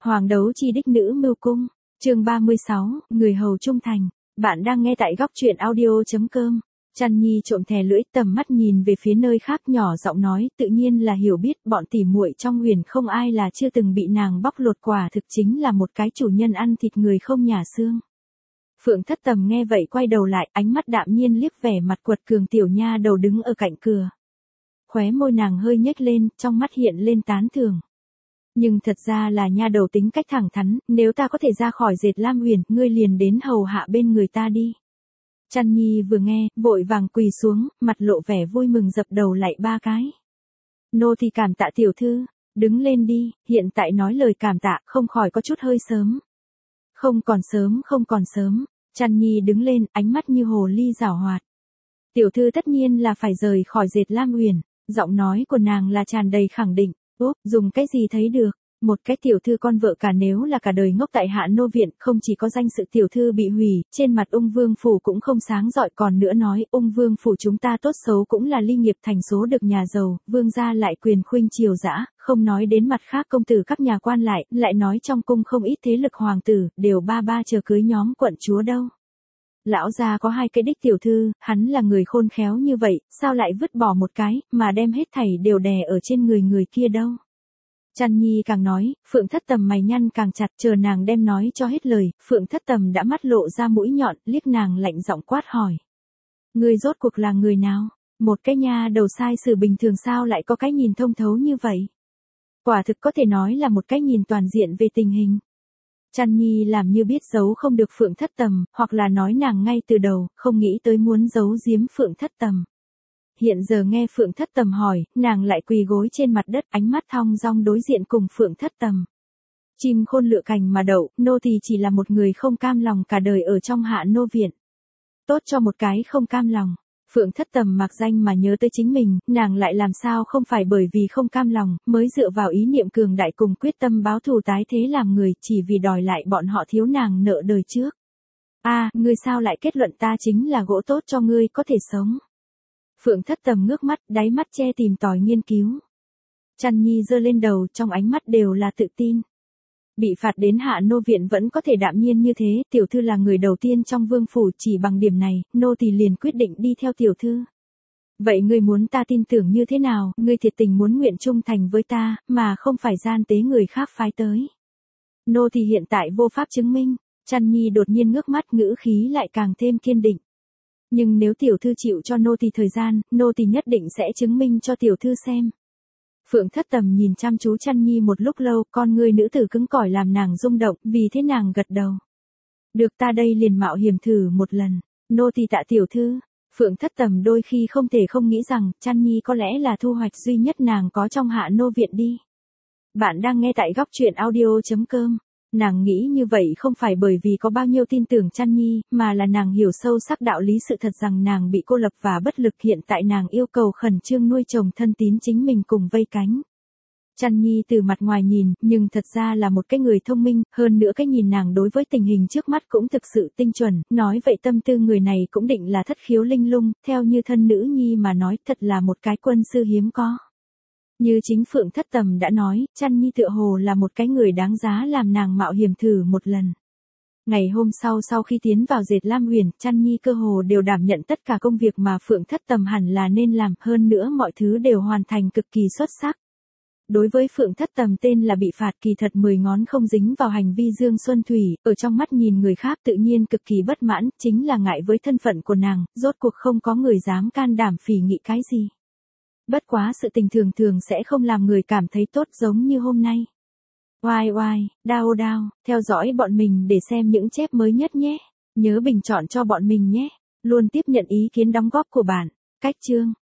Hoàng đấu chi đích nữ mưu cung, chương 36, người hầu trung thành. Bạn đang nghe tại góc truyện audio.com. Chăn Nhi trộm thè lưỡi, tầm mắt nhìn về phía nơi khác, nhỏ giọng nói, tự nhiên là hiểu biết bọn tỉ muội trong huyền không ai là chưa từng bị nàng bóc lột, quả thực chính là một cái chủ nhân ăn thịt người không nhả xương. Phượng Thất Tầm nghe vậy quay đầu lại, ánh mắt đạm nhiên liếc vẻ mặt quật cường tiểu nha đầu đứng ở cạnh cửa. Khóe môi nàng hơi nhếch lên, trong mắt hiện lên tán thưởng. Nhưng thật ra là nha đầu tính cách thẳng thắn, nếu ta có thể ra khỏi Dệt Lam Huyền, ngươi liền đến hầu hạ bên người ta đi. Chăn Nhi vừa nghe, vội vàng quỳ xuống, mặt lộ vẻ vui mừng dập đầu lạy 3 cái. Nô thì cảm tạ tiểu thư, đứng lên đi, hiện tại nói lời cảm tạ không khỏi có chút hơi sớm. Không còn sớm, Chăn Nhi đứng lên, ánh mắt như hồ ly giảo hoạt. Tiểu thư tất nhiên là phải rời khỏi Dệt Lam Huyền, giọng nói của nàng là tràn đầy khẳng định. Dùng cái gì thấy được, một cái tiểu thư con vợ cả nếu là cả đời ngốc tại Hạ Nô Viện, không chỉ có danh sự tiểu thư bị hủy, trên mặt Ung Vương phủ cũng không sáng rọi, còn nữa nói, Ung Vương phủ chúng ta tốt xấu cũng là ly nghiệp thành số được nhà giàu, vương gia lại quyền khuynh triều dã, không nói đến mặt khác công tử các nhà quan lại nói trong cung không ít thế lực hoàng tử, đều ba chờ cưới nhóm quận chúa đâu. Lão gia có 2 cái đích tiểu thư, hắn là người khôn khéo như vậy, sao lại vứt bỏ một cái, mà đem hết thảy đều đè ở trên người kia đâu. Chăn Nhi càng nói, Phượng Thất Tầm mày nhăn càng chặt, chờ nàng đem nói cho hết lời, Phượng Thất Tầm đã mắt lộ ra mũi nhọn, liếc nàng lạnh giọng quát hỏi. Ngươi rốt cuộc là người nào? Một cái nha đầu sai sử bình thường sao lại có cái nhìn thông thấu như vậy? Quả thực có thể nói là một cái nhìn toàn diện về tình hình. Chăn Nhi làm như biết giấu không được Phượng Thất Tầm, hoặc là nói nàng ngay từ đầu, không nghĩ tới muốn giấu giếm Phượng Thất Tầm. Hiện giờ nghe Phượng Thất Tầm hỏi, nàng lại quỳ gối trên mặt đất, ánh mắt thong dong đối diện cùng Phượng Thất Tầm. Chim khôn lựa cành mà đậu, nô tỳ chỉ là một người không cam lòng cả đời ở trong Hạ Nô Viện. Tốt cho một cái không cam lòng. Phượng Thất Tầm mặc danh mà nhớ tới chính mình, nàng lại làm sao không phải bởi vì không cam lòng, mới dựa vào ý niệm cường đại cùng quyết tâm báo thù tái thế làm người, chỉ vì đòi lại bọn họ thiếu nàng nợ đời trước. Ngươi sao lại kết luận ta chính là gỗ tốt cho ngươi có thể sống? Phượng Thất Tầm ngước mắt, đáy mắt che tìm tòi nghiên cứu. Chăn Nhi giơ lên đầu, trong ánh mắt đều là tự tin. Bị phạt đến Hạ Nô Viện vẫn có thể đạm nhiên như thế, tiểu thư là người đầu tiên trong vương phủ, chỉ bằng điểm này, nô tỳ liền quyết định đi theo tiểu thư. Vậy ngươi muốn ta tin tưởng như thế nào, ngươi thiệt tình muốn nguyện trung thành với ta, mà không phải gian tế người khác phái tới. Nô tỳ hiện tại vô pháp chứng minh. Chăn Nhi đột nhiên ngước mắt, ngữ khí lại càng thêm kiên định. Nhưng nếu tiểu thư chịu cho nô tỳ thời gian, nô tỳ nhất định sẽ chứng minh cho tiểu thư xem. Phượng Thất Tầm nhìn chăm chú Chăn Nhi một lúc lâu, con ngươi nữ tử cứng cỏi làm nàng rung động, vì thế nàng gật đầu. Được, ta đây liền mạo hiểm thử một lần, nô tỳ tạ tiểu thư. Phượng Thất Tầm đôi khi không thể không nghĩ rằng, Chăn Nhi có lẽ là thu hoạch duy nhất nàng có trong Hạ Nô Viện đi. Bạn đang nghe tại góc truyện audio.com. Nàng nghĩ như vậy không phải bởi vì có bao nhiêu tin tưởng Chăn Nhi, mà là nàng hiểu sâu sắc đạo lý sự thật rằng nàng bị cô lập và bất lực, hiện tại nàng yêu cầu khẩn trương nuôi chồng thân tín chính mình cùng vây cánh. Chăn Nhi từ mặt ngoài nhìn, nhưng thật ra là một cái người thông minh, hơn nữa cái nhìn nàng đối với tình hình trước mắt cũng thực sự tinh chuẩn, nói vậy tâm tư người này cũng định là thất khiếu linh lung, theo như thân nữ nhi mà nói, thật là một cái quân sư hiếm có. Như chính Phượng Thất Tầm đã nói, Chăn Nhi tựa hồ là một cái người đáng giá làm nàng mạo hiểm thử một lần. Ngày hôm sau khi tiến vào Dệt Lam Huyền, Chăn Nhi cơ hồ đều đảm nhận tất cả công việc mà Phượng Thất Tầm hẳn là nên làm, hơn nữa mọi thứ đều hoàn thành cực kỳ xuất sắc. Đối với Phượng Thất Tầm tên là bị phạt, kỳ thật 10 ngón không dính vào hành vi Dương Xuân Thủy, ở trong mắt nhìn người khác tự nhiên cực kỳ bất mãn, chính là ngại với thân phận của nàng, rốt cuộc không có người dám can đảm phỉ nghị cái gì. Bất quá sự tình thường sẽ không làm người cảm thấy tốt giống như hôm nay. Oai, đao, theo dõi bọn mình để xem những chép mới nhất nhé. Nhớ bình chọn cho bọn mình nhé. Luôn tiếp nhận ý kiến đóng góp của bạn. Cách chương.